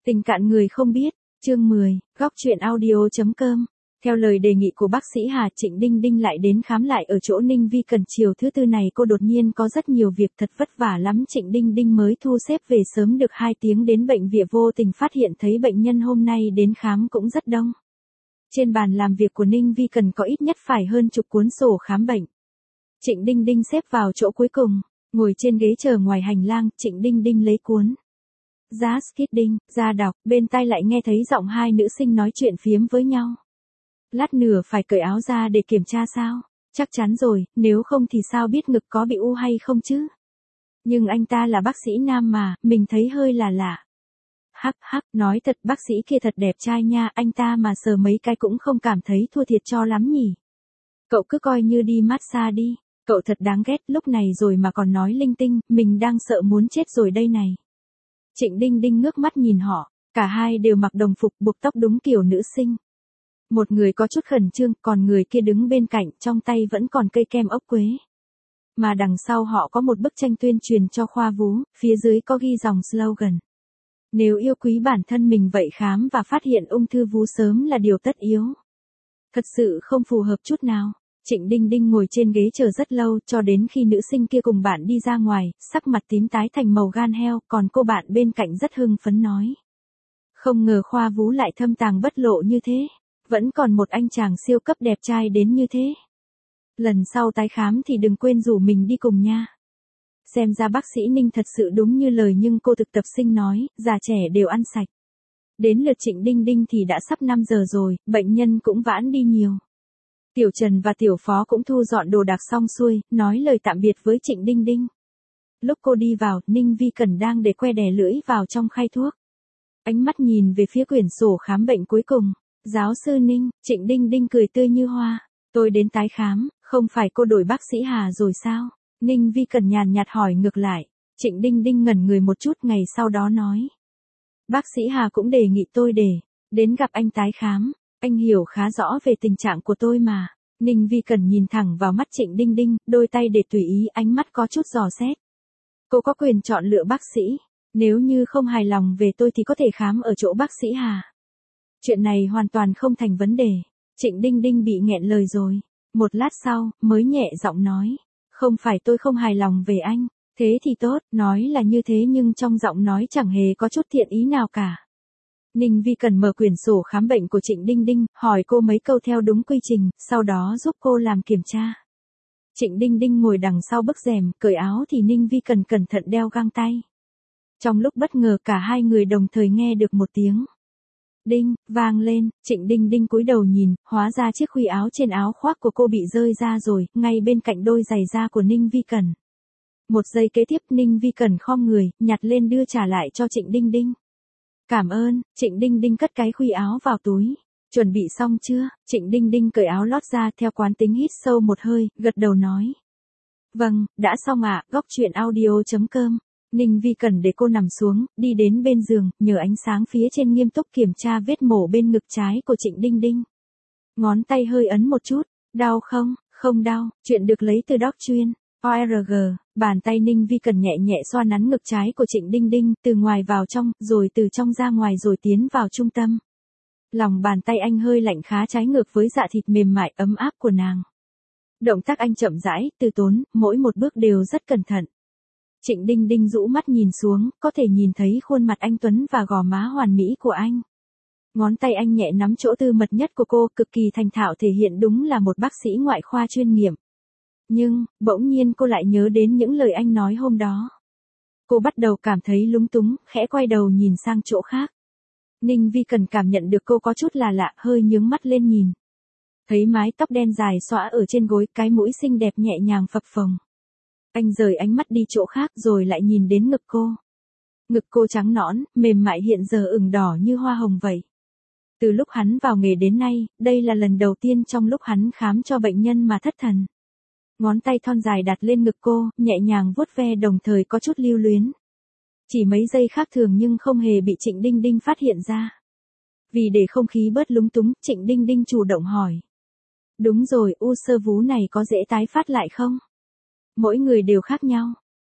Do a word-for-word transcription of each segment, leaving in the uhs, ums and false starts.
Tình cạn người không biết, chương mười, góc truyện audio.com. Theo lời đề nghị của bác sĩ Hà, Trịnh Đinh Đinh lại đến khám lại ở chỗ Ninh Vi Cần. Chiều thứ tư này cô đột nhiên có rất nhiều việc, thật vất vả lắm Trịnh Đinh Đinh mới thu xếp về sớm được hai tiếng đến bệnh viện, vô tình phát hiện thấy bệnh nhân hôm nay đến khám cũng rất đông. Trên bàn làm việc của Ninh Vi Cần có ít nhất phải hơn chục cuốn sổ khám bệnh. Trịnh Đinh Đinh xếp vào chỗ cuối cùng, ngồi trên ghế chờ ngoài hành lang. Trịnh Đinh Đinh lấy cuốn Just Kidding ra đọc, bên tai lại nghe thấy giọng hai nữ sinh nói chuyện phiếm với nhau. Lát nữa phải cởi áo ra để kiểm tra sao? Chắc chắn rồi, nếu không thì sao biết ngực có bị u hay không chứ? Nhưng anh ta là bác sĩ nam mà, mình thấy hơi là lạ. Hắc hắc, nói thật bác sĩ kia thật đẹp trai nha, anh ta mà sờ mấy cái cũng không cảm thấy thua thiệt cho lắm nhỉ. Cậu cứ coi như đi massage đi, cậu thật đáng ghét, lúc này rồi mà còn nói linh tinh, mình đang sợ muốn chết rồi đây này. Trịnh Đinh Đinh ngước mắt nhìn họ, cả hai đều mặc đồng phục buộc tóc đúng kiểu nữ sinh. Một người có chút khẩn trương, còn người kia đứng bên cạnh, trong tay vẫn còn cây kem ốc quế. Mà đằng sau họ có một bức tranh tuyên truyền cho khoa vú, phía dưới có ghi dòng slogan. Nếu yêu quý bản thân mình vậy khám và phát hiện ung thư vú sớm là điều tất yếu. Thật sự không phù hợp chút nào. Trịnh Đinh Đinh ngồi trên ghế chờ rất lâu, cho đến khi nữ sinh kia cùng bạn đi ra ngoài, sắc mặt tím tái thành màu gan heo, còn cô bạn bên cạnh rất hưng phấn nói. Không ngờ khoa vú lại thâm tàng bất lộ như thế, vẫn còn một anh chàng siêu cấp đẹp trai đến như thế. Lần sau tái khám thì đừng quên rủ mình đi cùng nha. Xem ra bác sĩ Ninh thật sự đúng như lời nhưng cô thực tập sinh nói, già trẻ đều ăn sạch. Đến lượt Trịnh Đinh Đinh thì đã sắp năm giờ rồi, bệnh nhân cũng vãn đi nhiều. Tiểu Trần và Tiểu Phó cũng thu dọn đồ đạc xong xuôi, nói lời tạm biệt với Trịnh Đinh Đinh. Lúc cô đi vào, Ninh Vi Cần đang để que đè lưỡi vào trong khay thuốc. Ánh mắt nhìn về phía quyển sổ khám bệnh cuối cùng. Giáo sư Ninh, Trịnh Đinh Đinh cười tươi như hoa. Tôi đến tái khám, không phải cô đổi bác sĩ Hà rồi sao? Ninh Vi Cần nhàn nhạt hỏi ngược lại. Trịnh Đinh Đinh ngẩn người một chút, ngày sau đó nói. Bác sĩ Hà cũng đề nghị tôi để đến gặp anh tái khám. Anh hiểu khá rõ về tình trạng của tôi mà. Ninh Vi Cần nhìn thẳng vào mắt Trịnh Đinh Đinh, đôi tay để tùy ý, ánh mắt có chút dò xét. Cô có quyền chọn lựa bác sĩ. Nếu như không hài lòng về tôi thì có thể khám ở chỗ bác sĩ Hà. Chuyện này hoàn toàn không thành vấn đề. Trịnh Đinh Đinh bị nghẹn lời rồi. Một lát sau, mới nhẹ giọng nói. Không phải tôi không hài lòng về anh. Thế thì tốt, nói là như thế nhưng trong giọng nói chẳng hề có chút thiện ý nào cả. Ninh Vi Cần mở quyển sổ khám bệnh của Trịnh Đinh Đinh, hỏi cô mấy câu theo đúng quy trình, sau đó giúp cô làm kiểm tra. Trịnh Đinh Đinh ngồi đằng sau bức rèm, cởi áo thì Ninh Vi Cần cẩn thận đeo găng tay. Trong lúc bất ngờ cả hai người đồng thời nghe được một tiếng đinh, vang lên. Trịnh Đinh Đinh cúi đầu nhìn, hóa ra chiếc khuy áo trên áo khoác của cô bị rơi ra rồi, ngay bên cạnh đôi giày da của Ninh Vi Cần. Một giây kế tiếp Ninh Vi Cần khom người, nhặt lên đưa trả lại cho Trịnh Đinh Đinh. Cảm ơn. Trịnh Đinh Đinh cất cái khuy áo vào túi. Chuẩn bị xong chưa? Trịnh Đinh Đinh cởi áo lót ra, theo quán tính hít sâu một hơi, gật đầu nói. Vâng, đã xong ạ. Góc truyện audio.com. Ninh Vi Cần để cô nằm xuống, đi đến bên giường, nhờ ánh sáng phía trên nghiêm túc kiểm tra vết mổ bên ngực trái của Trịnh Đinh Đinh. Ngón tay hơi ấn một chút. Đau không? Không đau. Chuyện được lấy từ Doc chuyên. o rờ giê, bàn tay Ninh Vi Cần nhẹ nhẹ xoa nắn ngực trái của Trịnh Đinh Đinh, từ ngoài vào trong, rồi từ trong ra ngoài rồi tiến vào trung tâm. Lòng bàn tay anh hơi lạnh khá trái ngược với dạ thịt mềm mại ấm áp của nàng. Động tác anh chậm rãi, từ tốn, mỗi một bước đều rất cẩn thận. Trịnh Đinh Đinh rũ mắt nhìn xuống, có thể nhìn thấy khuôn mặt anh tuấn và gò má hoàn mỹ của anh. Ngón tay anh nhẹ nắm chỗ tư mật nhất của cô, cực kỳ thành thạo, thể hiện đúng là một bác sĩ ngoại khoa chuyên nghiệp. Nhưng, bỗng nhiên cô lại nhớ đến những lời anh nói hôm đó. Cô bắt đầu cảm thấy lúng túng, khẽ quay đầu nhìn sang chỗ khác. Ninh Vi Cần cảm nhận được cô có chút là lạ, hơi nhướng mắt lên nhìn. Thấy mái tóc đen dài xõa ở trên gối, cái mũi xinh đẹp nhẹ nhàng phập phồng. Anh rời ánh mắt đi chỗ khác rồi lại nhìn đến ngực cô. Ngực cô trắng nõn, mềm mại hiện giờ ửng đỏ như hoa hồng vậy. Từ lúc hắn vào nghề đến nay, đây là lần đầu tiên trong lúc hắn khám cho bệnh nhân mà thất thần. Ngón tay thon dài đặt lên ngực cô, nhẹ nhàng vuốt ve đồng thời có chút lưu luyến. Chỉ mấy giây khác thường nhưng không hề bị Trịnh Đinh Đinh phát hiện ra. Vì để không khí bớt lúng túng, Trịnh Đinh Đinh chủ động hỏi. Đúng rồi, u xơ vú này có dễ tái phát lại không? Mỗi người đều khác nhau.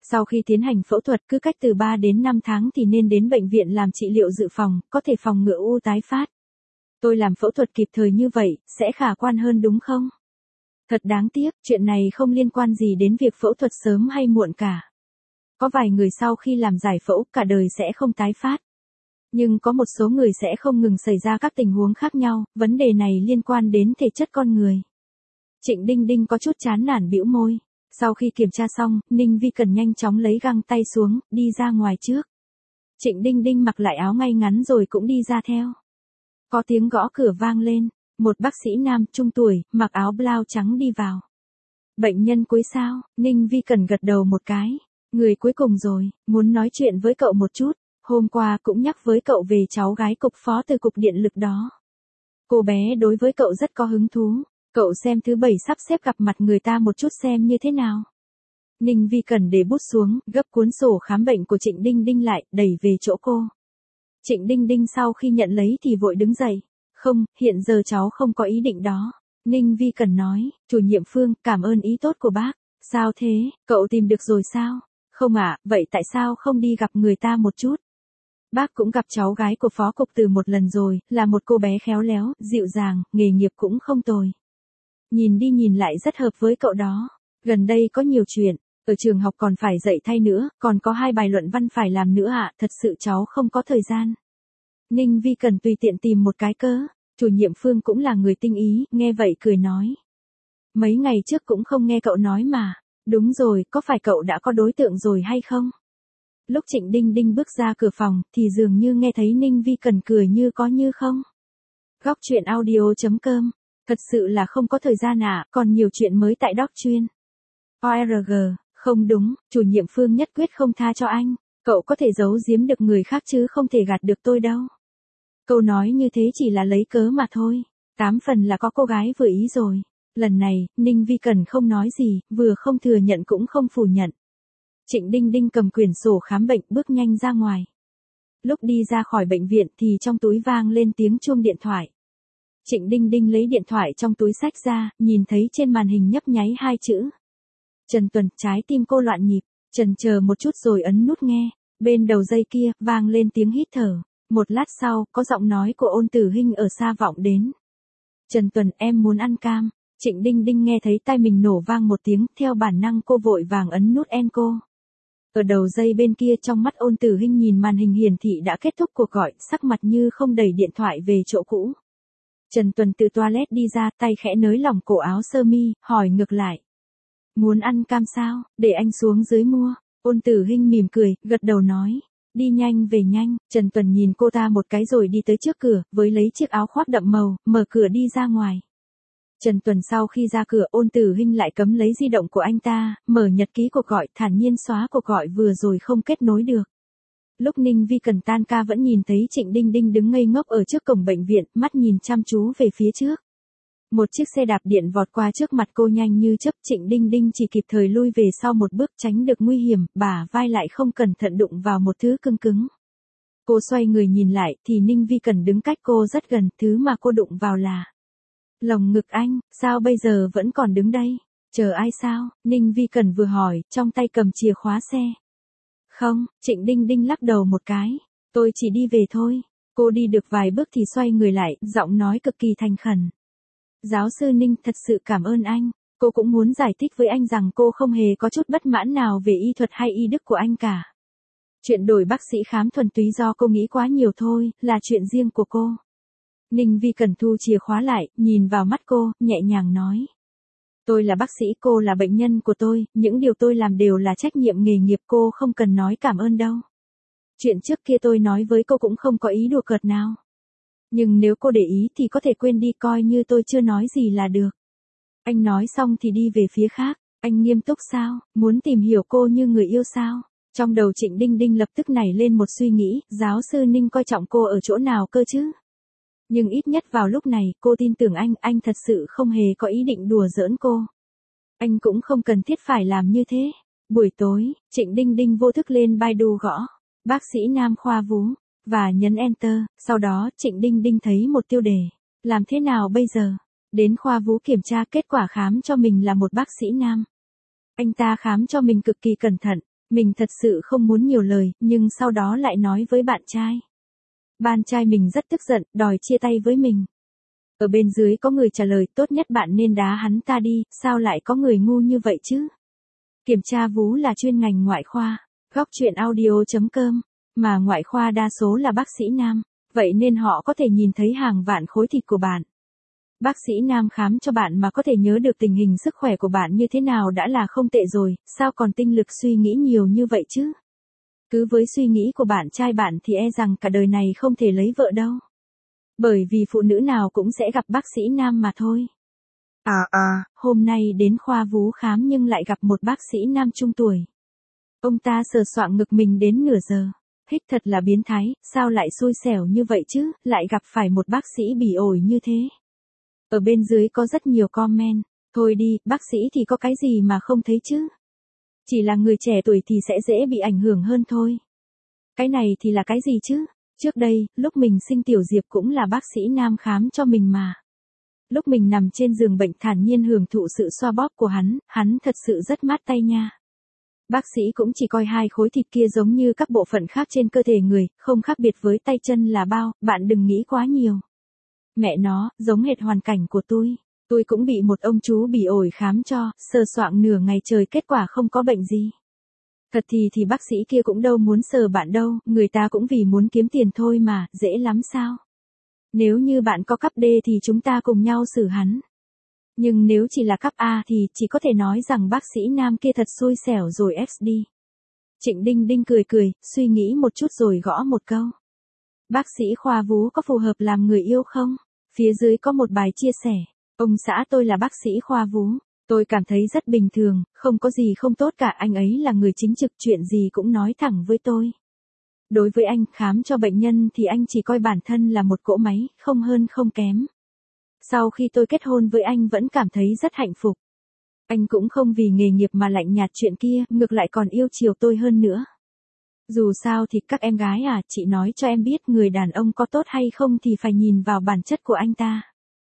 Sau khi tiến hành phẫu thuật cứ cách từ ba đến năm tháng thì nên đến bệnh viện làm trị liệu dự phòng, có thể phòng ngừa u tái phát. Tôi làm phẫu thuật kịp thời như vậy, sẽ khả quan hơn đúng không? Thật đáng tiếc, chuyện này không liên quan gì đến việc phẫu thuật sớm hay muộn cả. Có vài người sau khi làm giải phẫu cả đời sẽ không tái phát. Nhưng có một số người sẽ không ngừng xảy ra các tình huống khác nhau, vấn đề này liên quan đến thể chất con người. Trịnh Đinh Đinh có chút chán nản bĩu môi. Sau khi kiểm tra xong, Ninh Vi Cần nhanh chóng lấy găng tay xuống, đi ra ngoài trước. Trịnh Đinh Đinh mặc lại áo ngay ngắn rồi cũng đi ra theo. Có tiếng gõ cửa vang lên, một bác sĩ nam trung tuổi, mặc áo blau trắng đi vào. Bệnh nhân cuối sao? Ninh Vi Cần gật đầu một cái. Người cuối cùng rồi, muốn nói chuyện với cậu một chút. Hôm qua cũng nhắc với cậu về cháu gái cục phó từ cục điện lực đó. Cô bé đối với cậu rất có hứng thú. Cậu xem thứ bảy sắp xếp gặp mặt người ta một chút xem như thế nào. Ninh Vi Cần để bút xuống, gấp cuốn sổ khám bệnh của Trịnh Đinh Đinh lại, đẩy về chỗ cô. Trịnh Đinh Đinh sau khi nhận lấy thì vội đứng dậy. Không, hiện giờ cháu không có ý định đó. Ninh Vi Cần nói, chủ nhiệm Phương, cảm ơn ý tốt của bác. Sao thế, cậu tìm được rồi sao? Không ạ, à, vậy tại sao không đi gặp người ta một chút? Bác cũng gặp cháu gái của phó cục từ một lần rồi, là một cô bé khéo léo, dịu dàng, nghề nghiệp cũng không tồi. Nhìn đi nhìn lại rất hợp với cậu đó. Gần đây có nhiều chuyện, ở trường học còn phải dạy thay nữa, còn có hai bài luận văn phải làm nữa ạ, à, thật sự cháu không có thời gian. Ninh Vi Cần tùy tiện tìm một cái cớ, chủ nhiệm Phương cũng là người tinh ý, nghe vậy cười nói. Mấy ngày trước cũng không nghe cậu nói mà, đúng rồi, có phải cậu đã có đối tượng rồi hay không? Lúc Trịnh Đinh Đinh bước ra cửa phòng, thì dường như nghe thấy Ninh Vi Cần cười như có như không. Góc truyện audio chấm com. Thật sự là không có thời gian à, còn nhiều chuyện mới tại Doc Chuyên. o rờ giê, không đúng, chủ nhiệm Phương nhất quyết không tha cho anh. Cậu có thể giấu giếm được người khác chứ không thể gạt được tôi đâu. Câu nói như thế chỉ là lấy cớ mà thôi. Tám phần là có cô gái vừa ý rồi. Lần này, Ninh Vi Cần không nói gì, vừa không thừa nhận cũng không phủ nhận. Trịnh Đinh Đinh cầm quyển sổ khám bệnh bước nhanh ra ngoài. Lúc đi ra khỏi bệnh viện thì trong túi vang lên tiếng chuông điện thoại. Trịnh Đinh Đinh lấy điện thoại trong túi xách ra, nhìn thấy trên màn hình nhấp nháy hai chữ. Trần Tuần, trái tim cô loạn nhịp, chần chờ một chút rồi ấn nút nghe. Bên đầu dây kia, vang lên tiếng hít thở. Một lát sau, có giọng nói của Ôn Tử Hinh ở xa vọng đến. Trần Tuần, em muốn ăn cam. Trịnh Đinh Đinh nghe thấy tai mình nổ vang một tiếng, theo bản năng cô vội vàng ấn nút en cô. Ở đầu dây bên kia trong mắt Ôn Tử Hinh nhìn màn hình hiển thị đã kết thúc cuộc gọi, sắc mặt như không đẩy điện thoại về chỗ cũ. Trần Tuần từ toilet đi ra, tay khẽ nới lỏng cổ áo sơ mi, hỏi ngược lại. Muốn ăn cam sao, để anh xuống dưới mua. Ôn Tử Hinh mỉm cười, gật đầu nói. Đi nhanh về nhanh, Trần Tuần nhìn cô ta một cái rồi đi tới trước cửa, với lấy chiếc áo khoác đậm màu, mở cửa đi ra ngoài. Trần Tuần sau khi ra cửa Ôn Tử Hinh lại cấm lấy di động của anh ta, mở nhật ký cuộc gọi, thản nhiên xóa cuộc gọi vừa rồi không kết nối được. Lúc Ninh Vi Cần tan ca vẫn nhìn thấy Trịnh Đinh Đinh đứng ngây ngốc ở trước cổng bệnh viện, mắt nhìn chăm chú về phía trước. Một chiếc xe đạp điện vọt qua trước mặt cô nhanh như chớp, Trịnh Đinh Đinh chỉ kịp thời lui về sau một bước tránh được nguy hiểm, bả vai lại không cẩn thận đụng vào một thứ cứng cứng. Cô xoay người nhìn lại thì Ninh Vi Cần đứng cách cô rất gần, thứ mà cô đụng vào là lồng ngực anh. Sao bây giờ vẫn còn đứng đây? Chờ ai sao? Ninh Vi Cần vừa hỏi, trong tay cầm chìa khóa xe. Không, Trịnh Đinh Đinh lắc đầu một cái. Tôi chỉ đi về thôi. Cô đi được vài bước thì xoay người lại, giọng nói cực kỳ thành khẩn. Giáo sư Ninh, thật sự cảm ơn anh. Cô cũng muốn giải thích với anh rằng cô không hề có chút bất mãn nào về y thuật hay y đức của anh cả. Chuyện đổi bác sĩ khám thuần túy do cô nghĩ quá nhiều thôi, là chuyện riêng của cô. Ninh Vi Cần thu chìa khóa lại, nhìn vào mắt cô, nhẹ nhàng nói. Tôi là bác sĩ, cô là bệnh nhân của tôi, những điều tôi làm đều là trách nhiệm nghề nghiệp, cô không cần nói cảm ơn đâu. Chuyện trước kia tôi nói với cô cũng không có ý đùa cợt nào. Nhưng nếu cô để ý thì có thể quên đi, coi như tôi chưa nói gì là được. Anh nói xong thì đi về phía khác. Anh nghiêm túc sao? Muốn tìm hiểu cô như người yêu sao? Trong đầu Trịnh Đinh Đinh lập tức nảy lên một suy nghĩ, giáo sư Ninh coi trọng cô ở chỗ nào cơ chứ? Nhưng ít nhất vào lúc này, cô tin tưởng anh, anh thật sự không hề có ý định đùa giỡn cô. Anh cũng không cần thiết phải làm như thế. Buổi tối, Trịnh Đinh Đinh vô thức lên Baidu gõ, bác sĩ nam khoa vú, và nhấn Enter, sau đó Trịnh Đinh Đinh thấy một tiêu đề. Làm thế nào bây giờ? Đến khoa vú kiểm tra kết quả khám cho mình là một bác sĩ nam. Anh ta khám cho mình cực kỳ cẩn thận, Mình thật sự không muốn nhiều lời, nhưng sau đó lại nói với bạn trai. Bạn trai mình rất tức giận, đòi chia tay với mình. Ở bên dưới có người trả lời, tốt nhất bạn nên đá hắn ta đi, sao lại có người ngu như vậy chứ? Kiểm tra vú là chuyên ngành ngoại khoa, góc chuyện audio chấm com, mà ngoại khoa đa số là bác sĩ nam, vậy nên họ có thể nhìn thấy hàng vạn khối thịt của bạn. Bác sĩ nam khám cho bạn mà có thể nhớ được tình hình sức khỏe của bạn như thế nào đã là không tệ rồi, sao còn tinh lực suy nghĩ nhiều như vậy chứ? Cứ với suy nghĩ của bạn trai bạn thì e rằng cả đời này không thể lấy vợ đâu. Bởi vì phụ nữ nào cũng sẽ gặp bác sĩ nam mà thôi. À à, hôm nay đến khoa vú khám nhưng lại gặp một bác sĩ nam trung tuổi. Ông ta sờ soạng ngực mình đến nửa giờ. Hích thật là biến thái, sao lại xui xẻo như vậy chứ, lại gặp phải một bác sĩ bỉ ổi như thế. Ở bên dưới có rất nhiều comment, thôi đi, bác sĩ thì có cái gì mà không thấy chứ. Chỉ là người trẻ tuổi thì sẽ dễ bị ảnh hưởng hơn thôi. Cái này thì là cái gì chứ? Trước đây, lúc mình sinh Tiểu Diệp cũng là bác sĩ nam khám cho mình mà. Lúc mình nằm trên giường bệnh thản nhiên hưởng thụ sự xoa bóp của hắn, hắn thật sự rất mát tay nha. Bác sĩ cũng chỉ coi hai khối thịt kia giống như các bộ phận khác trên cơ thể người, không khác biệt với tay chân là bao, bạn đừng nghĩ quá nhiều. Mẹ nó, giống hệt hoàn cảnh của tôi. Tôi cũng bị một ông chú bỉ ổi khám cho, sờ soạng nửa ngày trời kết quả không có bệnh gì. Thật thì thì bác sĩ kia cũng đâu muốn sờ bạn đâu, người ta cũng vì muốn kiếm tiền thôi mà, dễ lắm sao? Nếu như bạn có cấp D thì chúng ta cùng nhau xử hắn. Nhưng nếu chỉ là cấp A thì chỉ có thể nói rằng bác sĩ nam kia thật xui xẻo rồi ép đi. Trịnh Đinh Đinh cười cười, suy nghĩ một chút rồi gõ một câu. Bác sĩ khoa vú có phù hợp làm người yêu không? Phía dưới có một bài chia sẻ. Ông xã tôi là bác sĩ khoa vú. Tôi cảm thấy rất bình thường, không có gì không tốt cả, anh ấy là người chính trực, chuyện gì cũng nói thẳng với tôi. Đối với anh, khám cho bệnh nhân thì anh chỉ coi bản thân là một cỗ máy, không hơn không kém. Sau khi tôi kết hôn với anh vẫn cảm thấy rất hạnh phúc. Anh cũng không vì nghề nghiệp mà lạnh nhạt chuyện kia, ngược lại còn yêu chiều tôi hơn nữa. Dù sao thì các em gái à, chị nói cho em biết người đàn ông có tốt hay không thì phải nhìn vào bản chất của anh ta.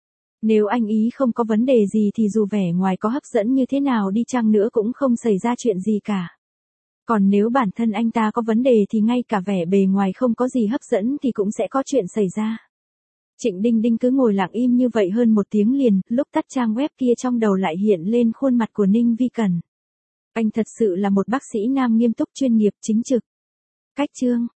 Nếu anh ý không có vấn đề gì thì dù vẻ ngoài có hấp dẫn như thế nào đi chăng nữa cũng không xảy ra chuyện gì cả. Còn nếu bản thân anh ta có vấn đề thì ngay cả vẻ bề ngoài không có gì hấp dẫn thì cũng sẽ có chuyện xảy ra. Trịnh Đinh Đinh cứ ngồi lặng im như vậy hơn một tiếng liền, lúc tắt trang web kia trong đầu lại hiện lên khuôn mặt của Ninh Vi Cần. Anh thật sự là một bác sĩ nam nghiêm túc chuyên nghiệp chính trực. Cách chương